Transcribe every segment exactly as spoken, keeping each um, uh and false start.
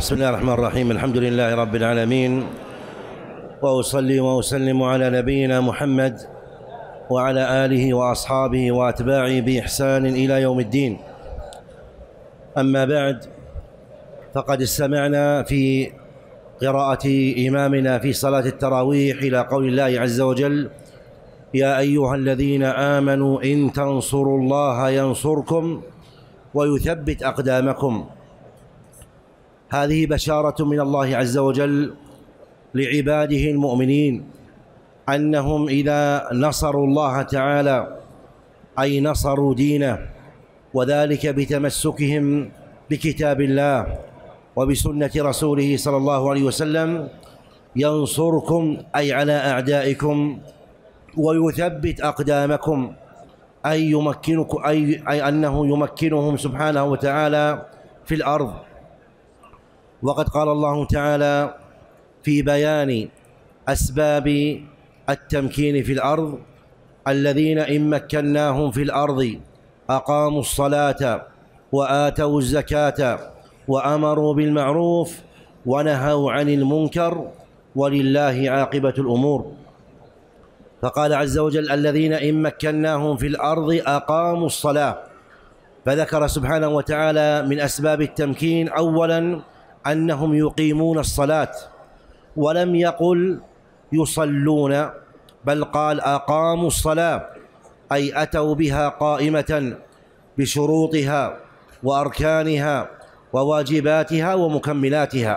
بسم الله الرحمن الرحيم. الحمد لله رب العالمين، وأصلي وأسلم على نبينا محمد وعلى آله وأصحابه وأتباعه بإحسان إلى يوم الدين. أما بعد، فقد استمعنا في قراءة إمامنا في صلاة التراويح إلى قول الله عز وجل: يا أيها الذين آمنوا إن تنصروا الله ينصركم ويثبت أقدامكم. هذه بشارة من الله عز وجل لعباده المؤمنين أنهم إذا نصروا الله تعالى أي نصروا دينه، وذلك بتمسكهم بكتاب الله وبسنة رسوله صلى الله عليه وسلم، ينصركم أي على أعدائكم، ويثبت أقدامكم أي يمكنكم أي, أي أنه يمكنهم سبحانه وتعالى في الأرض. وقد قال الله تعالى في بيان أسباب التمكين في الأرض: الذين إن مكناهم في الأرض أقاموا الصلاة وآتوا الزكاة وأمروا بالمعروف ونهوا عن المنكر ولله عاقبة الأمور. فقال عز وجل: الذين إن مكناهم في الأرض أقاموا الصلاة، فذكر سبحانه وتعالى من أسباب التمكين أولا أنهم يقيمون الصلاة، ولم يقل يصلون، بل قال أقاموا الصلاة أي أتوا بها قائمة بشروطها وأركانها وواجباتها ومكملاتها.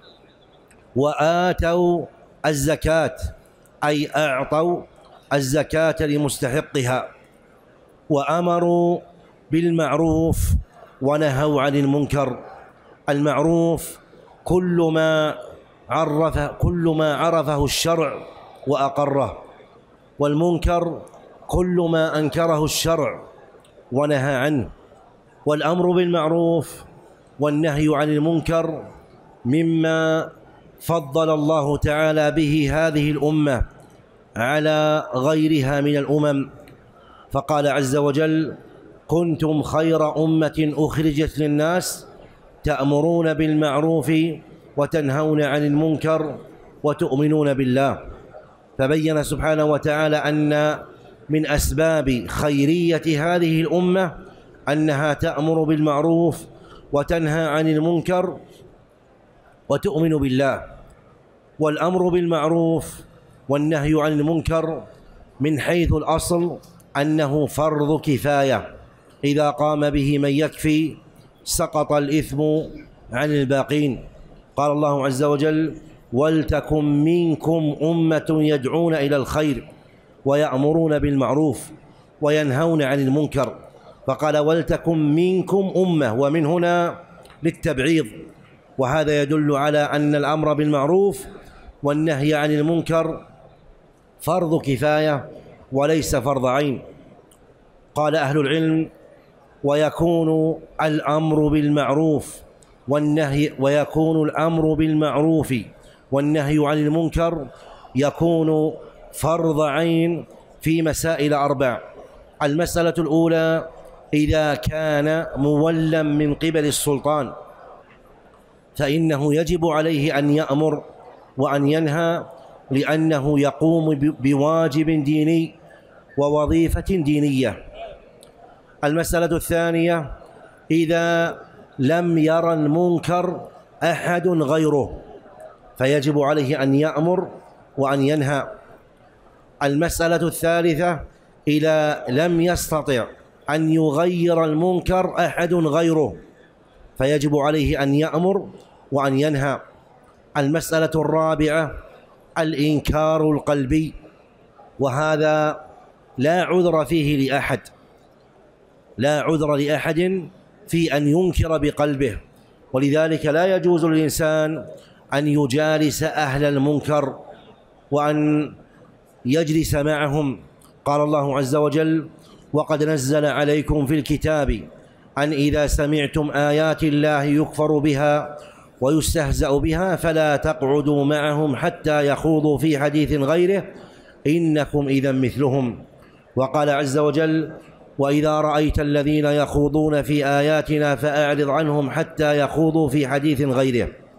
وآتوا الزكاة أي أعطوا الزكاة لمستحقها. وأمروا بالمعروف ونهوا عن المنكر. المعروف كل ما عرف كل ما عرفه الشرع وأقره، والمنكر كل ما أنكره الشرع ونهى عنه. والأمر بالمعروف والنهي عن المنكر مما فضل الله تعالى به هذه الأمة على غيرها من الأمم، فقال عز وجل: كنتم خير أمة أخرجت للناس تأمرون بالمعروف وتنهون عن المنكر وتؤمنون بالله. فبين سبحانه وتعالى أن من أسباب خيرية هذه الأمة أنها تأمر بالمعروف وتنهى عن المنكر وتؤمن بالله. والأمر بالمعروف والنهي عن المنكر من حيث الأصل أنه فرض كفاية، إذا قام به من يكفي سقط الإثم عن الباقين. قال الله عز وجل: ولتكن منكم أمة يدعون إلى الخير ويأمرون بالمعروف وينهون عن المنكر. فقال: ولتكن منكم أمة، ومن هنا للتبعيض، وهذا يدل على أن الأمر بالمعروف والنهي عن المنكر فرض كفاية وليس فرض عين. قال أهل العلم: ويكون الأمر بالمعروف والنهي ويكون الأمر بالمعروف والنهي عن المنكر يكون فرض عين في مسائل أربع. المسألة الأولى: إذا كان مولا من قبل السلطان فإنه يجب عليه أن يأمر وأن ينهى، لأنه يقوم بواجب ديني ووظيفة دينية. المسألة الثانية: إذا لم يرى المنكر أحد غيره فيجب عليه أن يأمر وأن ينهى. المسألة الثالثة: إذا لم يستطع أن يغير المنكر أحد غيره فيجب عليه أن يأمر وأن ينهى. المسألة الرابعة: الإنكار القلبي، وهذا لا عذر فيه لأحد، لا عذر لأحد في أن ينكر بقلبه، ولذلك لا يجوز للإنسان أن يجالس أهل المنكر وأن يجلس معهم. قال الله عز وجل: وقد نزل عليكم في الكتاب أن إذا سمعتم آيات الله يكفر بها ويستهزأ بها فلا تقعدوا معهم حتى يخوضوا في حديث غيره إنكم إذا مثلهم. وقال عز وجل: وإذا رأيت الذين يخوضون في آياتنا فأعرض عنهم حتى يخوضوا في حديث غيره.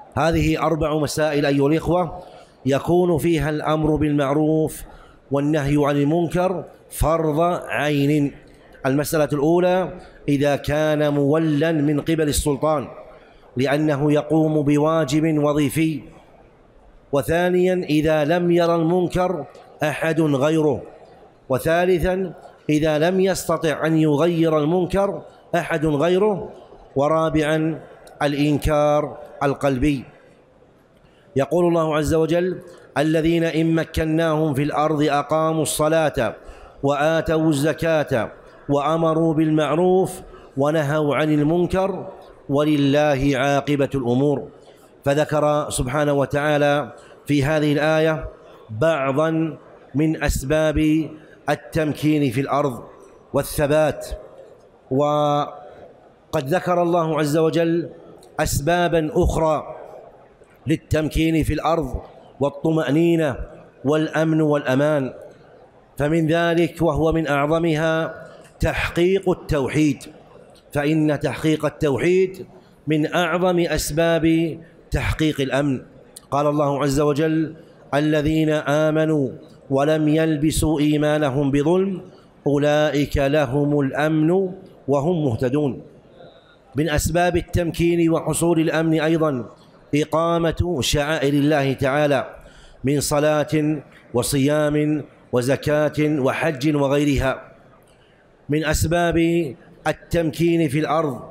هذه أربع مسائل أيها الإخوة يكون فيها الأمر بالمعروف والنهي عن المنكر فرض عين. المسألة الأولى إذا كان مولا من قبل السلطان لأنه يقوم بواجب وظيفي. وثانيا إذا لم يرى المنكر أحد غيره. وثالثا إذا لم يستطع أن يغير المنكر أحد غيره. ورابعا الإنكار القلبي. يقول الله عز وجل الذين إن مكناهم في الأرض أقاموا الصلاة وآتوا الزكاة وأمروا بالمعروف ونهوا عن المنكر ولله عاقبة الأمور. فذكر سبحانه وتعالى في هذه الآية بعضا من أسباب التمكين في الأرض والثبات. وقد ذكر الله عز وجل أسبابا أخرى للتمكين في الأرض والطمأنينة والأمن والأمان. فمن ذلك وهو من أعظمها تحقيق التوحيد، فإن تحقيق التوحيد من أعظم أسباب تحقيق الأمن. قال الله عز وجل الذين آمنوا ولم يلبسوا إيمانهم بظلم أولئك لهم الأمن وهم مهتدون. من أسباب التمكين وحصول الأمن أيضا إقامة شعائر الله تعالى من صلاة وصيام وزكاة وحج وغيرها. من أسباب التمكين في الأرض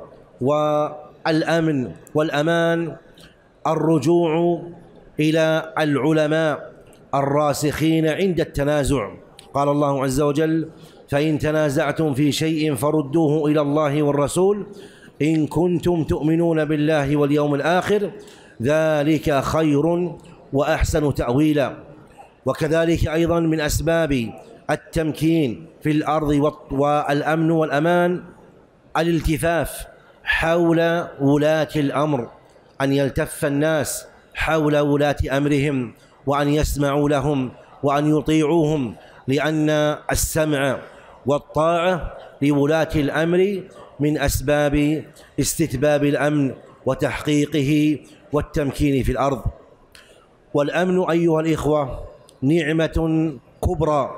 والأمن والأمان الرجوع إلى العلماء الراسخين عند التنازع. قال الله عز وجل فإن تنازعتم في شيء فردوه إلى الله والرسول إن كنتم تؤمنون بالله واليوم الآخر ذلك خير وأحسن تأويلا. وكذلك أيضا من أسباب التمكين في الأرض والأمن والأمان الالتفاف حول ولاة الأمر، أن يلتف الناس حول ولاة أمرهم وأن يسمعوا لهم وأن يطيعوهم، لأن السمع والطاعة لولاة الأمر من أسباب استتباب الأمن وتحقيقه والتمكين في الأرض. والأمن أيها الإخوة نعمة كبرى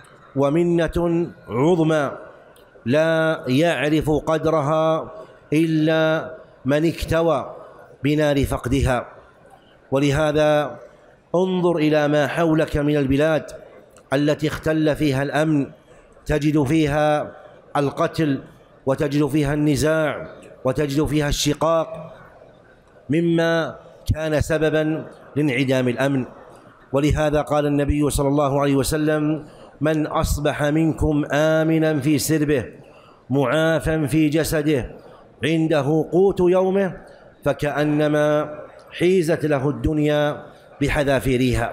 ومنة عظمى لا يعرف قدرها إلا من اكتوى بنار فقدها. ولهذا انظر إلى ما حولك من البلاد التي اختل فيها الأمن، تجد فيها القتل وتجد فيها النزاع وتجد فيها الشقاق مما كان سببا لانعدام الأمن. ولهذا قال النبي صلى الله عليه وسلم من أصبح منكم آمنا في سربه معافا في جسده عنده قوت يومه فكأنما حيزت له الدنيا بحذافيرها.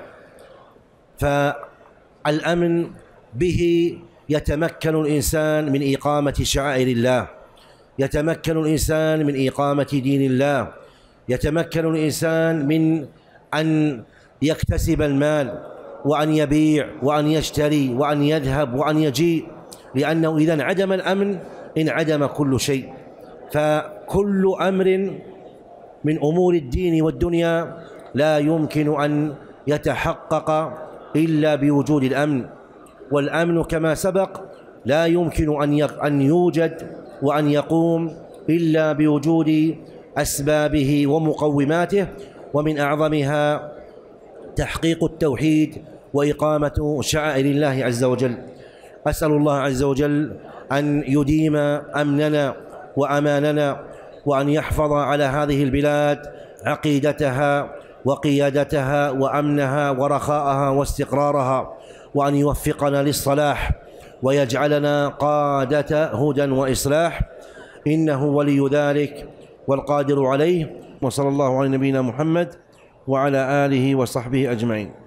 فالأمن به يتمكن الإنسان من إقامة شعائر الله، يتمكن الإنسان من إقامة دين الله، يتمكن الإنسان من أن يكتسب المال وأن يبيع وأن يشتري وأن يذهب وأن يجيء، لأنه إذا انعدم الأمن انعدم كل شيء. فكل أمر من أمور الدين والدنيا لا يمكن أن يتحقق إلا بوجود الأمن. والأمن كما سبق لا يمكن أن يوجد وأن يقوم إلا بوجود أسبابه ومقوماته، ومن أعظمها تحقيق التوحيد وإقامة شعائر الله عز وجل. أسأل الله عز وجل أن يديم أمننا وأماننا، وأن يحفظ على هذه البلاد عقيدتها وقيادتها وأمنها ورخاءها واستقرارها، وأن يوفقنا للصلاح ويجعلنا قادة هدى وإصلاح، إنه ولي ذلك والقادر عليه. وصلى الله على نبينا محمد وعلى آله وصحبه أجمعين.